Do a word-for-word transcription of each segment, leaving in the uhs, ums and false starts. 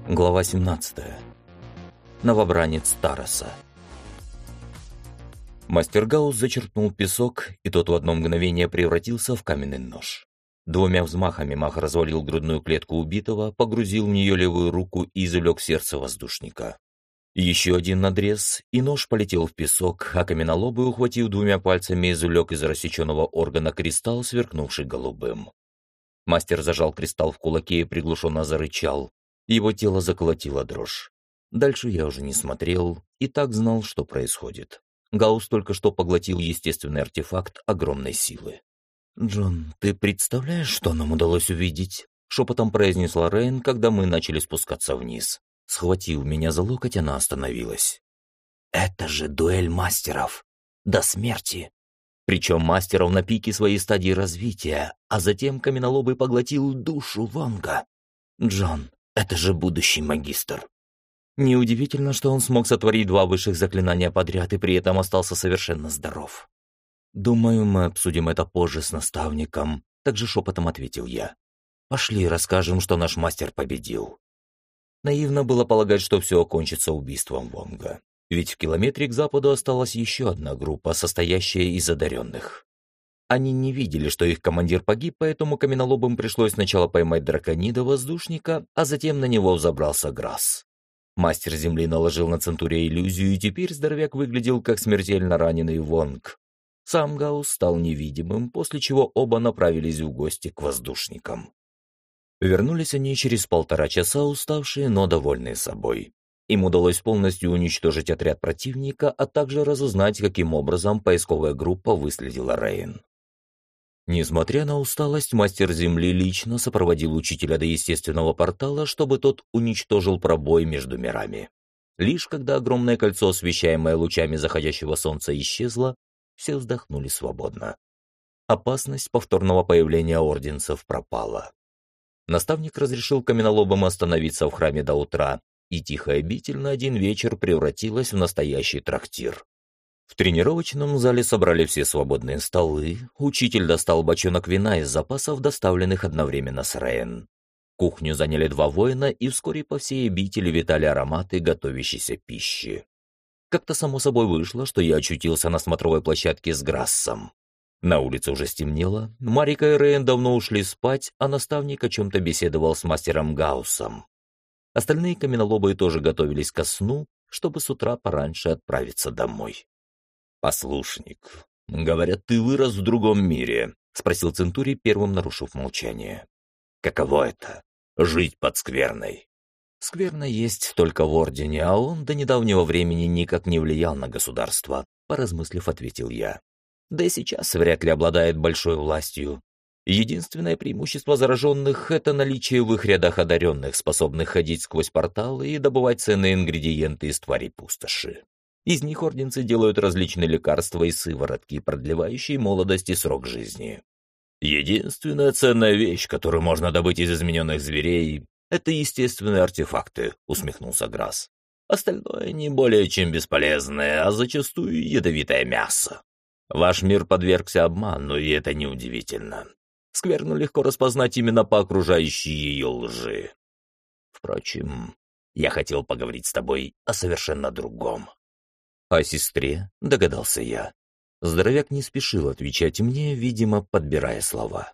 Глава семнадцатая. Новобранец Тараса. Мастер Гаусс зачерпнул песок, и тот в одно мгновение превратился в каменный нож. Двумя взмахами маг развалил грудную клетку убитого, погрузил в нее левую руку и извлек сердце воздушника. Еще один надрез, и нож полетел в песок, а каменолобый, ухватив двумя пальцами, извлек из рассеченного органа кристалл, сверкнувший голубым. Мастер зажал кристалл в кулаке и приглушенно зарычал. Его тело заколотило дрожь. Дальше я уже не смотрел и так знал, что происходит. Гаусс только что поглотил естественный артефакт огромной силы. «Джон, ты представляешь, что нам удалось увидеть?» — шепотом произнесла Рейн, когда мы начали спускаться вниз. Схватив меня за локоть, она остановилась. «Это же дуэль мастеров! До смерти!» Причем мастеров на пике своей стадии развития, а затем каменолобый поглотил душу Вонга. «Джон, это же будущий магистр!» Неудивительно, что он смог сотворить два высших заклинания подряд и при этом остался совершенно здоров. «Думаю, мы обсудим это позже с наставником», — также шепотом ответил я. «Пошли, расскажем, что наш мастер победил». Наивно было полагать, что все окончится убийством Вонга. Ведь в километре к западу осталась еще одна группа, состоящая из одаренных. Они не видели, что их командир погиб, поэтому каменолобым пришлось сначала поймать драконида-воздушника, а затем на него взобрался Грасс. Мастер Земли наложил на Центурия иллюзию, и теперь здоровяк выглядел как смертельно раненый Вонг. Сам Гаусс стал невидимым, после чего оба направились в гости к воздушникам. Вернулись они через полтора часа, уставшие, но довольные собой. Им удалось полностью уничтожить отряд противника, а также разузнать, каким образом поисковая группа выследила Рейн. Несмотря на усталость, мастер Земли лично сопроводил учителя до естественного портала, чтобы тот уничтожил пробой между мирами. Лишь когда огромное кольцо, освещаемое лучами заходящего солнца, исчезло, все вздохнули свободно. Опасность повторного появления орденцев пропала. Наставник разрешил каменолобам остановиться в храме до утра, и тихая обитель на один вечер превратилась в настоящий трактир. В тренировочном зале собрали все свободные столы, учитель достал бочонок вина из запасов, доставленных одновременно с Рейн. Кухню заняли два воина, и вскоре по всей обители витали ароматы готовящейся пищи. Как-то само собой вышло, что я очутился на смотровой площадке с Грассом. На улице уже стемнело, Марика и Рейн давно ушли спать, а наставник о чем-то беседовал с мастером Гауссом. Остальные каменолобые тоже готовились ко сну, чтобы с утра пораньше отправиться домой. «Послушник, говорят, ты вырос в другом мире», — спросил Центурий, первым нарушив молчание. «Каково это — жить под скверной?» «Скверна есть только в Ордене, а он до недавнего времени никак не влиял на государство», — поразмыслив, ответил я. «Да и сейчас вряд ли обладает большой властью. Единственное преимущество зараженных — это наличие в их рядах одаренных, способных ходить сквозь порталы и добывать ценные ингредиенты из тварей пустоши. Из них орденцы делают различные лекарства и сыворотки, продлевающие молодость и срок жизни. Единственная ценная вещь, которую можно добыть из измененных зверей, — это естественные артефакты», — усмехнулся Грасс. «Остальное не более чем бесполезное, а зачастую ядовитое мясо. Ваш мир подвергся обману, и это неудивительно. Скверну легко распознать именно по окружающей ее лжи. Впрочем, я хотел поговорить с тобой о совершенно другом». «О сестре?» — догадался я. Здоровяк не спешил отвечать мне, видимо, подбирая слова.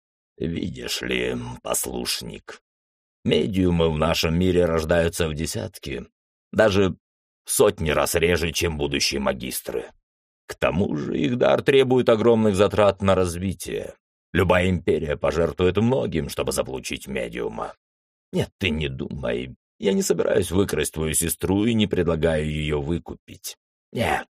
«Видишь ли, послушник, медиумы в нашем мире рождаются в десятки, даже в сотни раз реже, чем будущие магистры. К тому же их дар требует огромных затрат на развитие. Любая империя пожертвует многим, чтобы заполучить медиума. Нет, ты не думай, я не собираюсь выкрасть твою сестру и не предлагаю ее выкупить. Нет.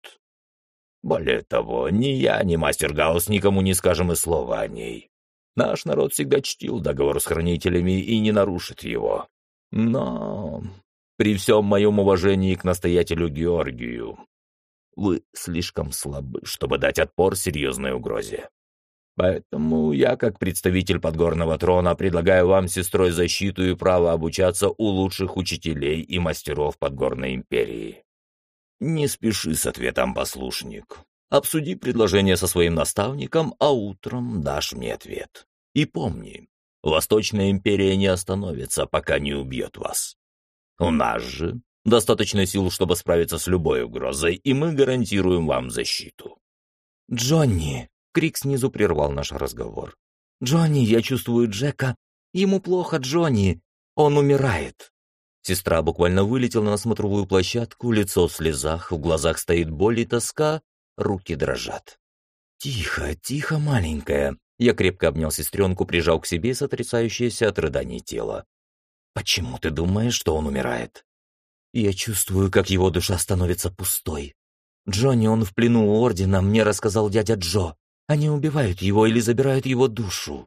Более того, ни я, ни мастер Гаусс никому не скажем и слова о ней. Наш народ всегда чтил договор с хранителями и не нарушит его. Но при всем моем уважении к настоятелю Георгию, вы слишком слабы, чтобы дать отпор серьезной угрозе. Поэтому я, как представитель подгорного трона, предлагаю вам с сестрой защиту и право обучаться у лучших учителей и мастеров Подгорной империи. Не спеши с ответом, послушник. Обсуди предложение со своим наставником, а утром дашь мне ответ. И помни, Восточная империя не остановится, пока не убьет вас. У нас же достаточно сил, чтобы справиться с любой угрозой, и мы гарантируем вам защиту». «Джонни!» — крик снизу прервал наш разговор. «Джонни, я чувствую Джека. Ему плохо, Джонни. Он умирает». Сестра буквально вылетела на смотровую площадку, лицо в слезах, в глазах стоит боль и тоска, руки дрожат. «Тихо, тихо, маленькая». Я крепко обнял сестренку, прижал к себе сотрясающееся от рыданий тело. «Почему ты думаешь, что он умирает?» «Я чувствую, как его душа становится пустой. Джонни, он в плену у Ордена, мне рассказал дядя Джо. Они убивают его или забирают его душу».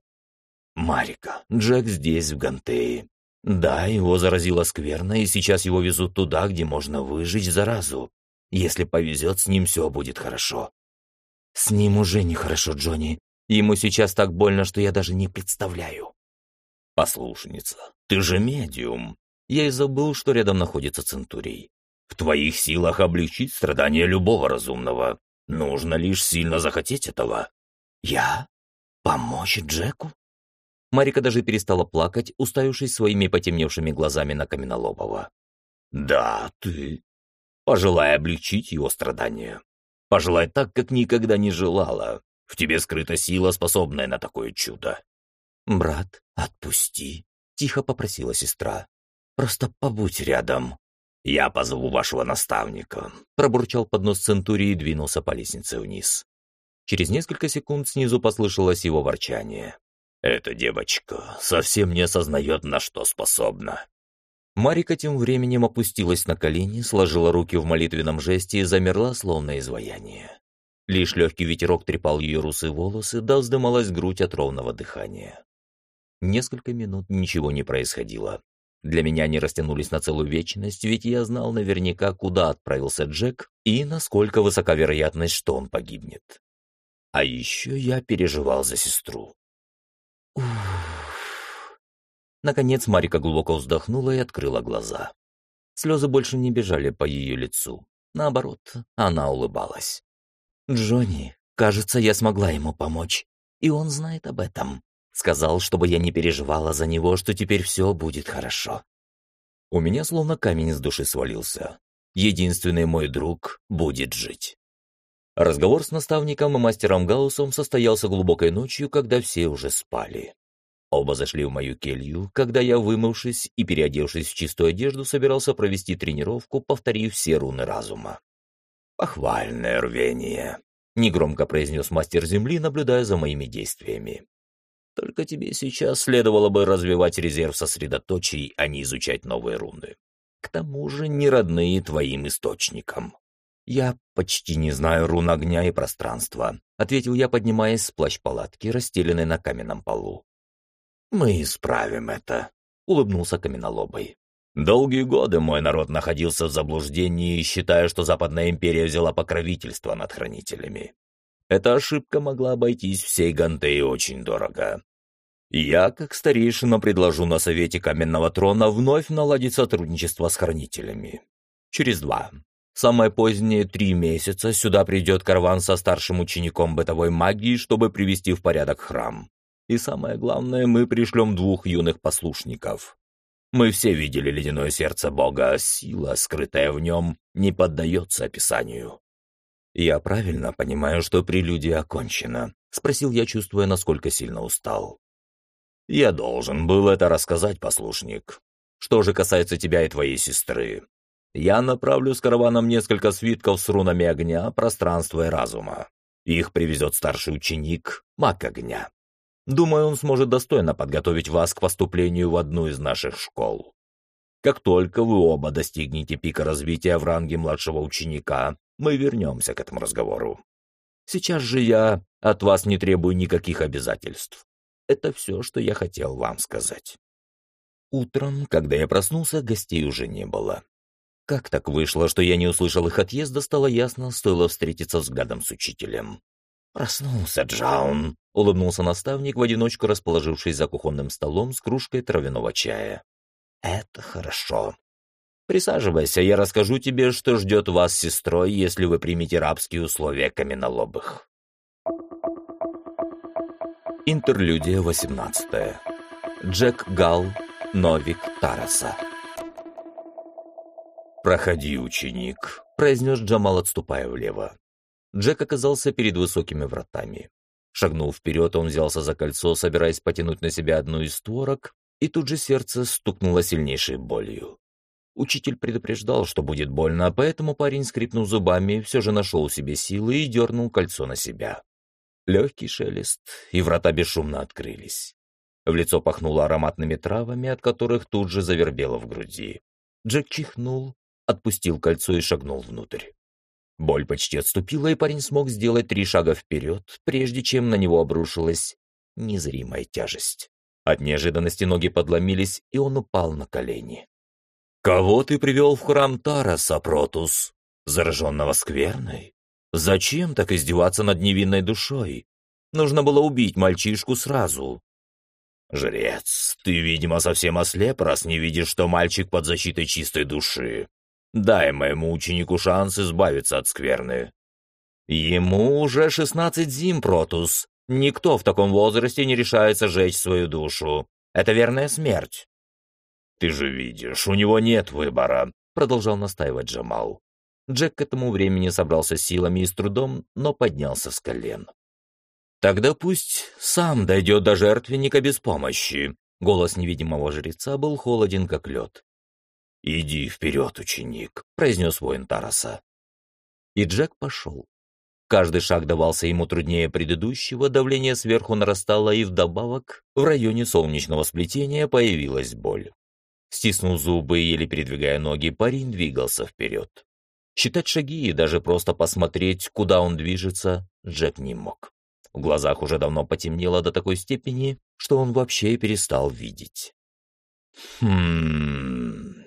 «Марика, Джек здесь, в Гантее. Да, его заразило скверно, и сейчас его везут туда, где можно выжить заразу. Если повезет, с ним все будет хорошо». «С ним уже нехорошо, Джонни. Ему сейчас так больно, что я даже не представляю». «Послушница, ты же медиум. Я и забыл, что рядом находится Центурий. В твоих силах облегчить страдания любого разумного. Нужно лишь сильно захотеть этого». «Я? Помочь Джеку?» Марика даже перестала плакать, уставившись своими потемневшими глазами на Каменолобова. «Да, ты. Пожелай облегчить его страдания. Пожелай так, как никогда не желала. В тебе скрыта сила, способная на такое чудо». «Брат, отпусти», — тихо попросила сестра. «Просто побудь рядом». «Я позову вашего наставника», — пробурчал под нос Центурий и двинулся по лестнице вниз. Через несколько секунд снизу послышалось его ворчание. «Эта девочка совсем не осознает, на что способна». Марика тем временем опустилась на колени, сложила руки в молитвенном жесте и замерла, словно изваяние. Лишь легкий ветерок трепал ее русые волосы, да вздымалась грудь от ровного дыхания. Несколько минут ничего не происходило. Для меня они растянулись на целую вечность, ведь я знал наверняка, куда отправился Джек и насколько высока вероятность, что он погибнет. А еще я переживал за сестру. Уф. Наконец Марика глубоко вздохнула и открыла глаза. Слезы больше не бежали по ее лицу. Наоборот, она улыбалась. «Джонни, кажется, я смогла ему помочь. И он знает об этом. Сказал, чтобы я не переживала за него, что теперь все будет хорошо». У меня словно камень с души свалился. Единственный мой друг будет жить. Разговор с наставником и мастером Гауссом состоялся глубокой ночью, когда все уже спали. Оба зашли в мою келью, когда я, вымывшись и переодевшись в чистую одежду, собирался провести тренировку, повторив все руны разума. «Похвальное рвение», — негромко произнес мастер Земли, наблюдая за моими действиями. «Только тебе сейчас следовало бы развивать резерв сосредоточий, а не изучать новые руны. К тому же не родные твоим источникам». «Я почти не знаю рун огня и пространства», — ответил я, поднимаясь с плащ-палатки, расстеленной на каменном полу. «Мы исправим это», — улыбнулся Каменолобый. «Долгие годы мой народ находился в заблуждении, считая, что Западная империя взяла покровительство над хранителями. Эта ошибка могла обойтись всей Гантее очень дорого. Я, как старейшина, предложу на Совете Каменного Трона вновь наладить сотрудничество с хранителями. Через два, самое позднее три месяца, сюда придет караван со старшим учеником бытовой магии, чтобы привести в порядок храм. И самое главное, мы пришлем двух юных послушников. Мы все видели ледяное сердце Бога, а сила, скрытая в нем, не поддается описанию». «Я правильно понимаю, что прелюдия окончена?» — спросил я, чувствуя, насколько сильно устал. «Я должен был это рассказать, послушник. Что же касается тебя и твоей сестры, я направлю с караваном несколько свитков с рунами огня, пространства и разума. Их привезет старший ученик, маг огня. Думаю, он сможет достойно подготовить вас к поступлению в одну из наших школ. Как только вы оба достигнете пика развития в ранге младшего ученика, мы вернемся к этому разговору. Сейчас же я от вас не требую никаких обязательств. Это все, что я хотел вам сказать». Утром, когда я проснулся, гостей уже не было. Как так вышло, что я не услышал их отъезда, стало ясно, стоило встретиться взглядом с учителем. «Проснулся, Джаун», — улыбнулся наставник, в одиночку расположившись за кухонным столом с кружкой травяного чая. «Это хорошо. Присаживайся, я расскажу тебе, что ждет вас с сестрой, если вы примете рабские условия каменолобых». Интерлюдия восемнадцатая. Джек Гал, Новик Тараса. «Проходи, ученик», — произнес Джамал, отступая влево. Джек оказался перед высокими вратами. Шагнув вперед, он взялся за кольцо, собираясь потянуть на себя одну из створок, и тут же сердце стукнуло сильнейшей болью. Учитель предупреждал, что будет больно, поэтому парень, скрипнув зубами, все же нашел в себе силы и дернул кольцо на себя. Легкий шелест, и врата бесшумно открылись. В лицо пахнуло ароматными травами, от которых тут же завербело в груди. Джек чихнул, отпустил кольцо и шагнул внутрь. Боль почти отступила, и парень смог сделать три шага вперед, прежде чем на него обрушилась незримая тяжесть. От неожиданности ноги подломились, и он упал на колени. «Кого ты привел в храм Тараса, Протус? Зараженного скверной? Зачем так издеваться над невинной душой? Нужно было убить мальчишку сразу». «Жрец, ты, видимо, совсем ослеп, раз не видишь, что мальчик под защитой чистой души. Дай моему ученику шанс избавиться от скверны». «Ему уже шестнадцать зим, Протус. Никто в таком возрасте не решается жечь свою душу. Это верная смерть». «Ты же видишь, у него нет выбора», — продолжал настаивать Джамал. Джек к этому времени собрался силами и с трудом, но поднялся с колен. «Тогда пусть сам дойдет до жертвенника без помощи». Голос невидимого жреца был холоден, как лед. «Иди вперед, ученик», — произнес воин Тараса. И Джек пошел. Каждый шаг давался ему труднее предыдущего, давление сверху нарастало, и вдобавок в районе солнечного сплетения появилась боль. Стиснув зубы и еле передвигая ноги, парень двигался вперед. Считать шаги и даже просто посмотреть, куда он движется, Джек не мог. В глазах уже давно потемнело до такой степени, что он вообще перестал видеть. Хм...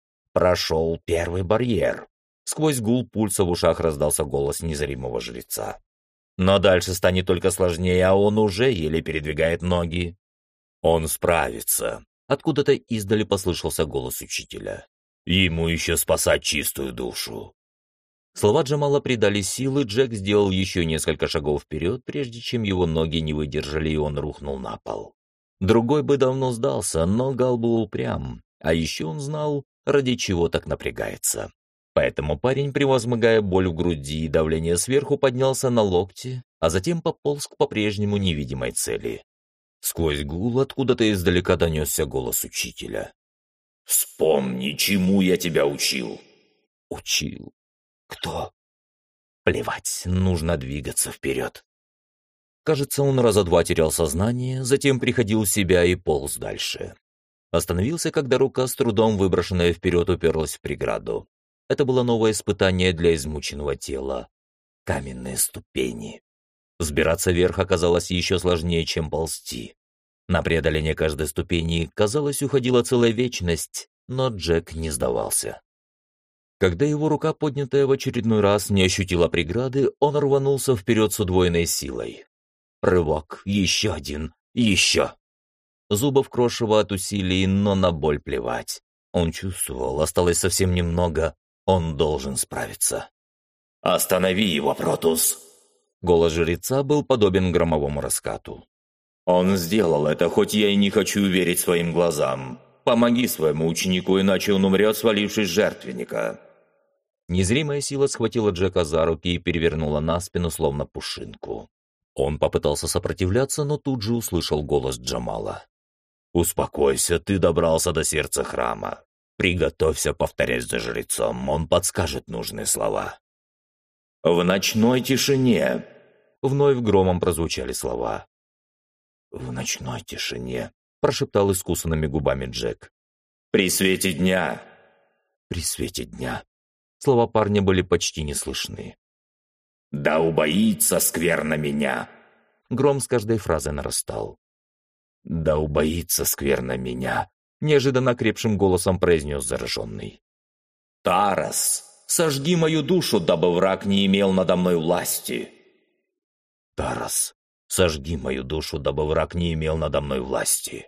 Прошел первый барьер. Сквозь гул пульса в ушах раздался голос незримого жреца. Но дальше станет только сложнее, а он уже еле передвигает ноги. Он справится. Откуда-то издали послышался голос учителя. Ему еще спасать чистую душу. Слова Джамала придали силы, Джек сделал еще несколько шагов вперед, прежде чем его ноги не выдержали, и он рухнул на пол. Другой бы давно сдался, но Гал был упрям, а еще он знал, ради чего так напрягается. Поэтому парень, превозмогая боль в груди и давление сверху, поднялся на локти, а затем пополз к по-прежнему невидимой цели. Сквозь гул откуда-то издалека донесся голос учителя. «Вспомни, чему я тебя учил». «Учил? Кто?» «Плевать, нужно двигаться вперед». Кажется, он раза два терял сознание, затем приходил в себя и полз дальше. Остановился, когда рука, с трудом выброшенная вперед, уперлась в преграду. Это было новое испытание для измученного тела. Каменные ступени. Взбираться вверх оказалось еще сложнее, чем ползти. На преодоление каждой ступени, казалось, уходила целая вечность, но Джек не сдавался. Когда его рука, поднятая в очередной раз, не ощутила преграды, он рванулся вперед с удвоенной силой. Рывок, еще один, еще. Зубов крошево от усилий, но на боль плевать. Он чувствовал, осталось совсем немного, он должен справиться. «Останови его, Протус!» Голос жреца был подобен громовому раскату. «Он сделал это, хоть я и не хочу верить своим глазам. Помоги своему ученику, иначе он умрет, свалившись с жертвенника». Незримая сила схватила Джека за руки и перевернула на спину, словно пушинку. Он попытался сопротивляться, но тут же услышал голос Джамала. «Успокойся, ты добрался до сердца храма. Приготовься повторять за жрецом, он подскажет нужные слова». «В ночной тишине!» Вновь громом прозвучали слова. «В ночной тишине», — прошептал искусанными губами Джек. «При свете дня!» «При свете дня!» Слова парня были почти не слышны. «Да убоится скверно меня!» Гром с каждой фразой нарастал. «Да убоится скверно меня!» Неожиданно крепшим голосом произнес зараженный. «Тарас, сожги мою душу, дабы враг не имел надо мной власти!» «Тарас, сожги мою душу, дабы враг не имел надо мной власти!»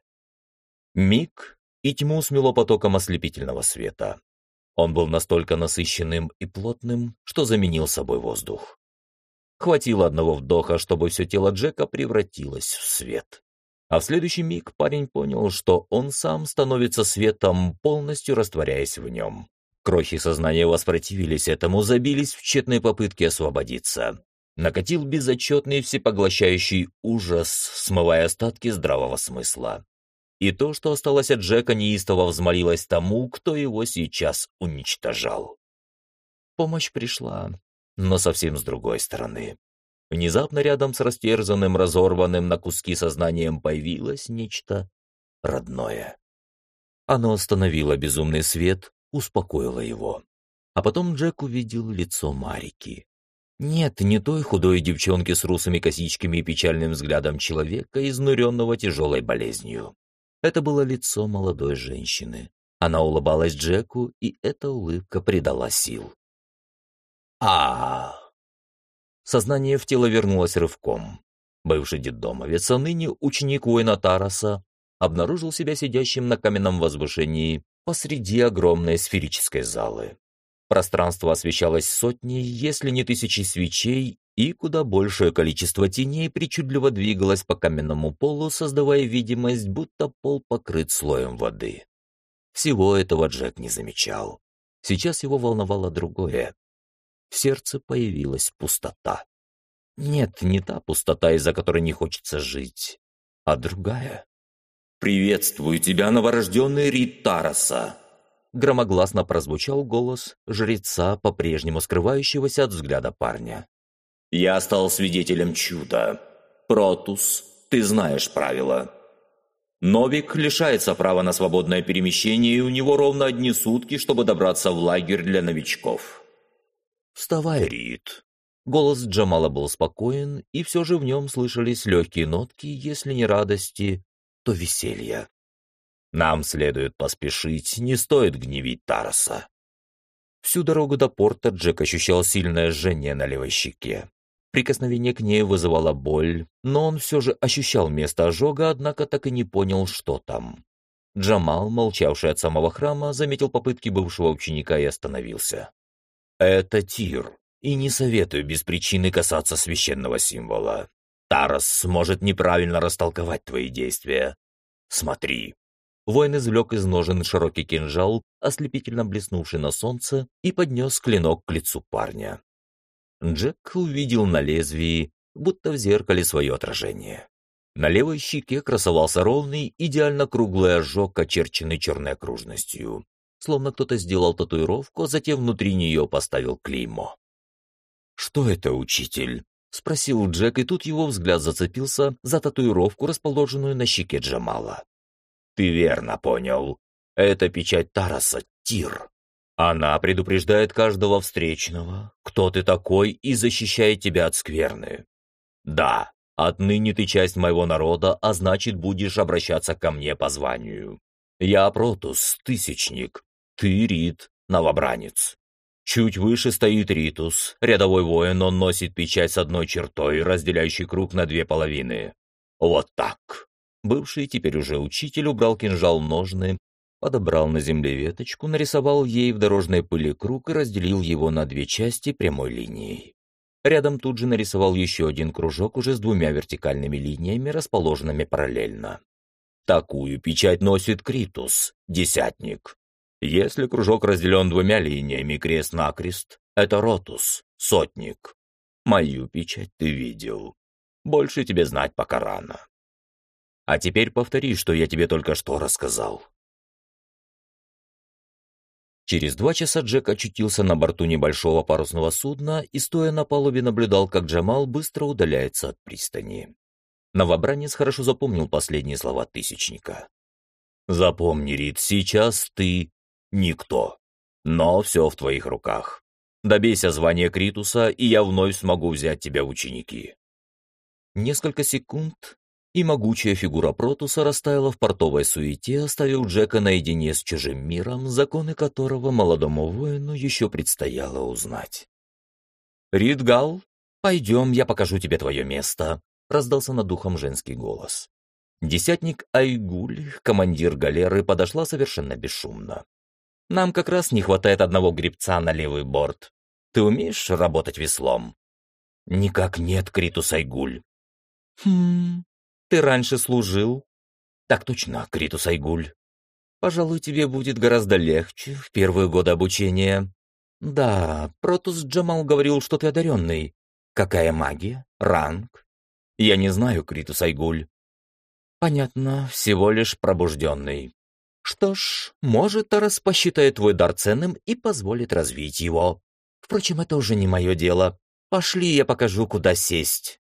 Миг, и тьму смело потоком ослепительного света. Он был настолько насыщенным и плотным, что заменил собой воздух. Хватило одного вдоха, чтобы все тело Джека превратилось в свет. А в следующий миг парень понял, что он сам становится светом, полностью растворяясь в нем. Крохи сознания воспротивились этому, забились в тщетной попытке освободиться. Накатил безотчетный всепоглощающий ужас, смывая остатки здравого смысла. И то, что осталось от Джека, неистово взмолилось тому, кто его сейчас уничтожал. Помощь пришла, но совсем с другой стороны. Внезапно рядом с растерзанным, разорванным на куски сознанием появилось нечто родное. Оно остановило безумный свет, успокоило его. А потом Джек увидел лицо Марики. Нет, не той худой девчонки с русыми косичками и печальным взглядом человека, изнуренного тяжелой болезнью. Это было лицо молодой женщины. Она улыбалась Джеку, и эта улыбка придала сил. а Сознание в тело вернулось рывком. Бывший детдомовец, а ныне ученик воина Тараса, обнаружил себя сидящим на каменном возвышении посреди огромной сферической залы. Пространство освещалось сотней, если не тысячей свечей, и куда большее количество теней причудливо двигалось по каменному полу, создавая видимость, будто пол покрыт слоем воды. Всего этого Джек не замечал. Сейчас его волновало другое. В сердце появилась пустота. Нет, не та пустота, из-за которой не хочется жить, а другая. «Приветствую тебя, новорожденный Рид Тараса!» Громогласно прозвучал голос жреца, по-прежнему скрывающегося от взгляда парня. «Я стал свидетелем чуда. Протус, ты знаешь правила. Новик лишается права на свободное перемещение, и у него ровно одни сутки, чтобы добраться в лагерь для новичков». «Вставай, Рид!» Голос Джамала был спокоен, и все же в нем слышались легкие нотки, если не радости, то веселья. «Нам следует поспешить, не стоит гневить Тараса». Всю дорогу до порта Джек ощущал сильное жжение на левой щеке. Прикосновение к ней вызывало боль, но он все же ощущал место ожога, однако так и не понял, что там. Джамал, молчавший от самого храма, заметил попытки бывшего ученика и остановился. «Это Тир, и не советую без причины касаться священного символа. Тарас может неправильно растолковать твои действия. Смотри». Воин извлек из ножен широкий кинжал, ослепительно блеснувший на солнце, и поднес клинок к лицу парня. Джек увидел на лезвии, будто в зеркале, свое отражение. На левой щеке красовался ровный, идеально круглый ожог, очерченный черной окружностью. Словно кто-то сделал татуировку, а затем внутри нее поставил клеймо. «Что это, учитель?» — спросил Джек, и тут его взгляд зацепился за татуировку, расположенную на щеке Джамала. «Ты верно понял. Это печать Тараса, Тир. Она предупреждает каждого встречного, кто ты такой, и защищает тебя от скверны. Да, отныне ты часть моего народа, а значит, будешь обращаться ко мне по званию. Я Протус, Тысячник. Ты Рид, новобранец. Чуть выше стоит Ритус, рядовой воин, он носит печать с одной чертой, разделяющей круг на две половины. Вот так». Бывший, теперь уже учитель, убрал кинжал в ножны, подобрал на земле веточку, нарисовал ей в дорожной пыли круг и разделил его на две части прямой линией. Рядом тут же нарисовал еще один кружок уже с двумя вертикальными линиями, расположенными параллельно. Такую печать носит Критус, десятник. Если кружок разделен двумя линиями крест-накрест, это Ротус, сотник. Мою печать ты видел. Больше тебе знать пока рано. А теперь повтори, что я тебе только что рассказал. Через два часа Джек очутился на борту небольшого парусного судна и, стоя на палубе, наблюдал, как Джамал быстро удаляется от пристани. Новобранец хорошо запомнил последние слова Тысячника. «Запомни, Рид, сейчас ты никто, но все в твоих руках. Добейся звания Критуса, и я вновь смогу взять тебя в ученики». Несколько секунд, и могучая фигура Протуса растаяла в портовой суете, оставив Джека наедине с чужим миром, законы которого молодому воину еще предстояло узнать. «Ридгал, пойдем, я покажу тебе твое место», — раздался над духом женский голос. Десятник Айгуль, командир галеры, подошла совершенно бесшумно. «Нам как раз не хватает одного гребца на левый борт. Ты умеешь работать веслом?» «Никак нет, Критус Айгуль». «Хм... Ты раньше служил?» «Так точно, Критус Айгуль». Пожалуй, тебе будет гораздо легче в первые годы обучения. Да, Протус Джамал говорил, что ты одаренный. Какая магия? Ранг? Я не знаю, Критус Айгуль. Понятно, всего лишь пробужденный. Что ж, может, Тарас посчитает твой дар ценным и позволит развить его. Впрочем, это уже не мое дело. Пошли, я покажу, куда сесть.